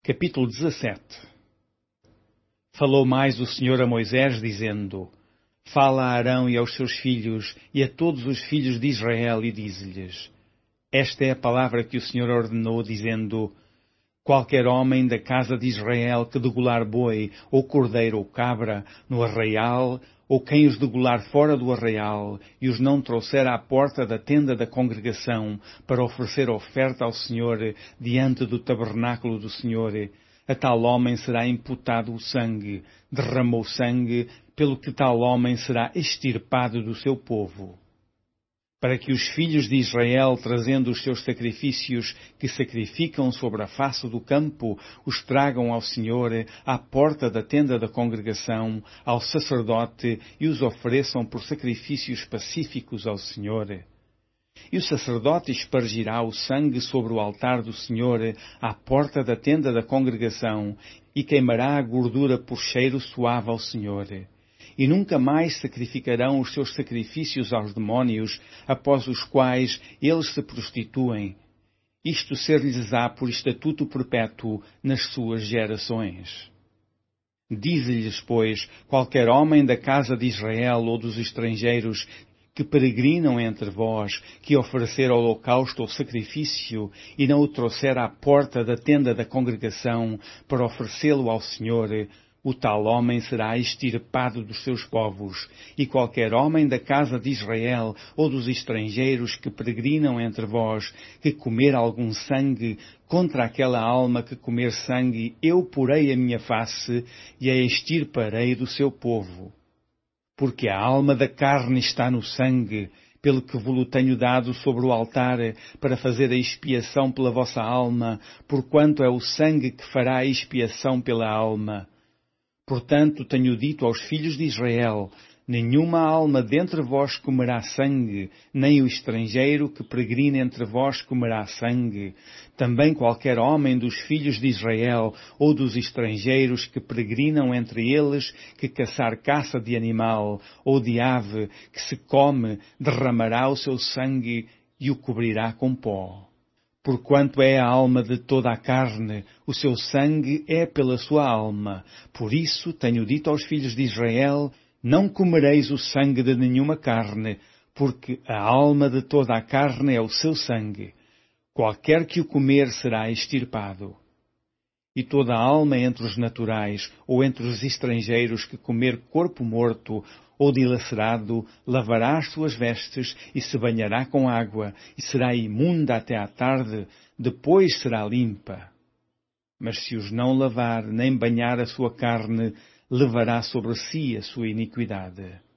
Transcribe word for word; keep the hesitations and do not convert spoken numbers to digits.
Capítulo dezassete. Falou mais o Senhor a Moisés, dizendo: Fala a Arão e aos seus filhos e a todos os filhos de Israel, e dize-lhes: Esta é a palavra que o Senhor ordenou, dizendo: Qualquer homem da casa de Israel que degolar boi, ou cordeiro, ou cabra, no arraial, ou quem os degolar fora do arraial, e os não trouxer à porta da tenda da congregação, para oferecer oferta ao Senhor diante do tabernáculo do Senhor, a tal homem será imputado o sangue, derramou sangue, pelo que tal homem será extirpado do seu povo. Para que os filhos de Israel, trazendo os seus sacrifícios que sacrificam sobre a face do campo, os tragam ao Senhor à porta da tenda da congregação, ao sacerdote, e os ofereçam por sacrifícios pacíficos ao Senhor. E o sacerdote espargirá o sangue sobre o altar do Senhor à porta da tenda da congregação, e queimará a gordura por cheiro suave ao Senhor. E nunca mais sacrificarão os seus sacrifícios aos demónios, após os quais eles se prostituem. Isto ser-lhes-á por estatuto perpétuo nas suas gerações. Dize-lhes, pois, qualquer homem da casa de Israel ou dos estrangeiros que peregrinam entre vós, que oferecer holocausto ou sacrifício, e não o trouxer à porta da tenda da congregação para oferecê-lo ao Senhor, o tal homem será extirpado dos seus povos, e qualquer homem da casa de Israel ou dos estrangeiros que peregrinam entre vós, que comer algum sangue, contra aquela alma que comer sangue, eu porei a minha face e a extirparei do seu povo. Porque a alma da carne está no sangue, pelo que vos tenho dado sobre o altar, para fazer a expiação pela vossa alma, porquanto é o sangue que fará a expiação pela alma. Portanto, tenho dito aos filhos de Israel: nenhuma alma dentre vós comerá sangue, nem o estrangeiro que peregrina entre vós comerá sangue. Também qualquer homem dos filhos de Israel ou dos estrangeiros que peregrinam entre eles, que caçar caça de animal ou de ave que se come, derramará o seu sangue e o cobrirá com pó. Porquanto é a alma de toda a carne, o seu sangue é pela sua alma. Por isso tenho dito aos filhos de Israel: não comereis o sangue de nenhuma carne, porque a alma de toda a carne é o seu sangue. Qualquer que o comer será extirpado. E toda a alma entre os naturais, ou entre os estrangeiros que comer corpo morto, ou dilacerado, lavará as suas vestes e se banhará com água, e será imunda até à tarde, depois será limpa. Mas se os não lavar nem banhar a sua carne, levará sobre si a sua iniquidade.